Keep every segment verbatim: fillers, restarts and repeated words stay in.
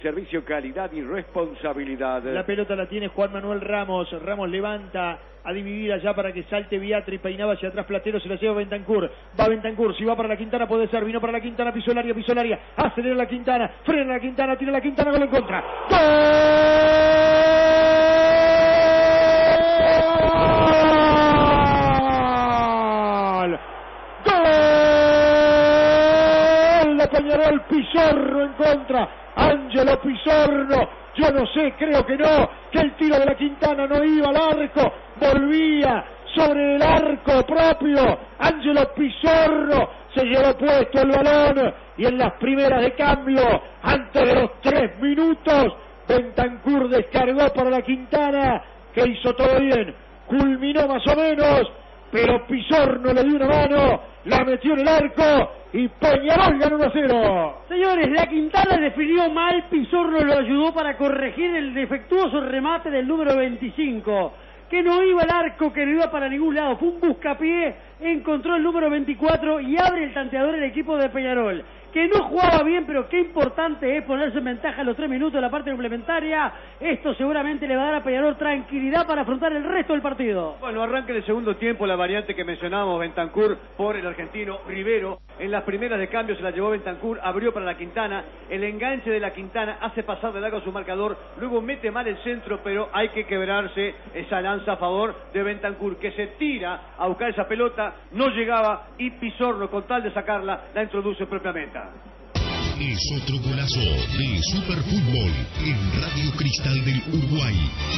Servicio, calidad y responsabilidad. La pelota la tiene Juan Manuel Ramos. Ramos levanta a dividir allá para que salte Viatri. Peinaba hacia atrás Platero, se la lleva Bentancur. Va Bentancur, si va para la Quintana puede ser. Vino para la Quintana, pisó el área, pisó el área. Acelera la Quintana, frena la Quintana, tira la Quintana, gol en contra. ¡Gol! ¡Gol! De Peñarol, Pizorro en contra. Ángelo Pizorro, yo no sé, creo que no, que el tiro de la Quintana no iba al arco, volvía sobre el arco propio. Ángelo Pizorro se llevó puesto el balón y en las primeras de cambio, antes de los tres minutos, Bentancur descargó para la Quintana, que hizo todo bien, culminó más o menos, pero Pizorro le dio una mano, la metió en el arco y Peñarol ganó uno a cero. Señores, la Quintana definió mal, Pizorro lo ayudó para corregir el defectuoso remate del número veinticinco, que no iba al arco, que no iba para ningún lado, fue un buscapié, encontró el número veinticuatro y abre el tanteador el equipo de Peñarol, que no jugaba bien, pero qué importante es ponerse en ventaja en los tres minutos de la parte complementaria. Esto seguramente le va a dar a Peñarol tranquilidad para afrontar el resto del partido. Bueno, arranca en el segundo tiempo la variante que mencionábamos, Bentancur por el argentino Rivero. En las primeras de cambio se la llevó Bentancur, abrió para la Quintana, el enganche de la Quintana hace pasar de largo a su marcador, luego mete mal el centro, pero hay que quebrarse esa lanza a favor de Bentancur, que se tira a buscar esa pelota, no llegaba y Pizorro, con tal de sacarla, la introduce propiamente. Es otro golazo de Superfútbol en Radio Cristal del Uruguay.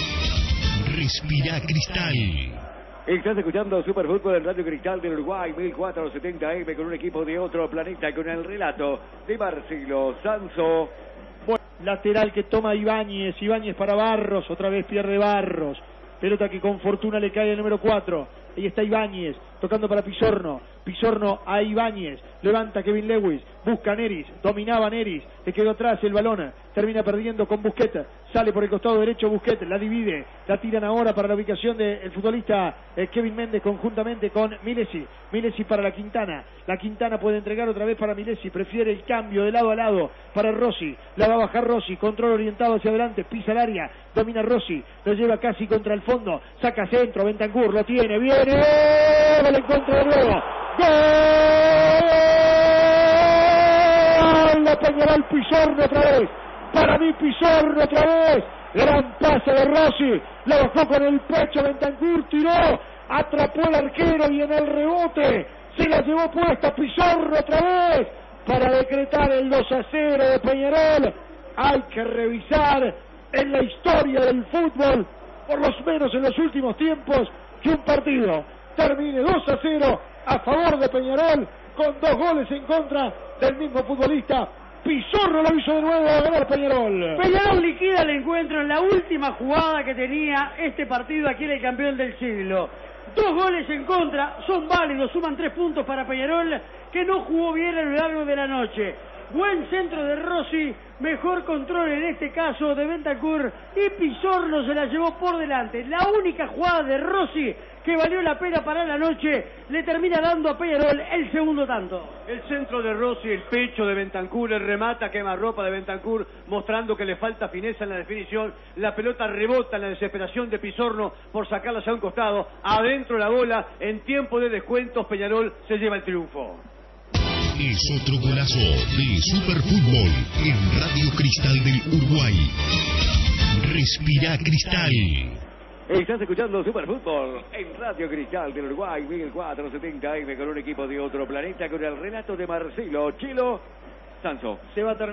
Respira Cristal. Estás escuchando Superfútbol en Radio Cristal del Uruguay, mil cuatrocientos setenta eme, con un equipo de otro planeta, con el relato de Marcelo Sanso. Bueno, lateral que toma Ibáñez, Ibáñez para Barros, otra vez pierde Barros. Pelota que con fortuna le cae el número cuatro. Ahí está Ibáñez, tocando para Pizorno. Pizorno a Ibáñez, levanta Kevin Lewis, busca a Neris, dominaba a Neris, le quedó atrás el balón, termina perdiendo con Busquets, sale por el costado derecho Busquets, la divide, la tiran ahora para la ubicación del futbolista eh, Kevin Méndez conjuntamente con Milesi, Milesi para la Quintana, la Quintana puede entregar otra vez para Milesi, prefiere el cambio de lado a lado para Rossi, la va a bajar Rossi, control orientado hacia adelante, pisa el área, domina Rossi, lo lleva casi contra el fondo, saca centro, Bentancur, lo tiene, viene, gol en contra de nuevo. ¡Gol! La Peñarol, Pizorro otra vez. Para mí Pizorro otra vez. Gran pase de Rossi. La bajó con el pecho Bentancur, tiró, atrapó al arquero y en el rebote se la llevó puesta Pizorro otra vez para decretar el dos a cero de Peñarol. Hay que revisar en la historia del fútbol, por lo menos en los últimos tiempos, que un partido termine dos a cero a favor de Peñarol, con dos goles en contra del mismo futbolista. Pizorro lo hizo de nuevo a ganar Peñarol. Peñarol liquida el encuentro en la última jugada que tenía este partido aquí en el campeón del siglo. Dos goles en contra, son válidos, suman tres puntos para Peñarol, que no jugó bien a lo largo de la noche. Buen centro de Rossi, mejor control en este caso de Bentancur y Pizorro se la llevó por delante. La única jugada de Rossi que valió la pena para la noche le termina dando a Peñarol el segundo tanto. El centro de Rossi, el pecho de Bentancur, el remata quemarropa de Bentancur, mostrando que le falta fineza en la definición. La pelota rebota en la desesperación de Pizorro por sacarla hacia un costado. Adentro la bola, en tiempo de descuentos, Peñarol se lleva el triunfo. Es otro golazo de Superfútbol en Radio Cristal del Uruguay. Respira Cristal. Estás escuchando Superfútbol en Radio Cristal del Uruguay, mil cuatrocientos setenta eme, con un equipo de otro planeta, con el relato de Marcelo Chelo Sanso. Se va a terminar.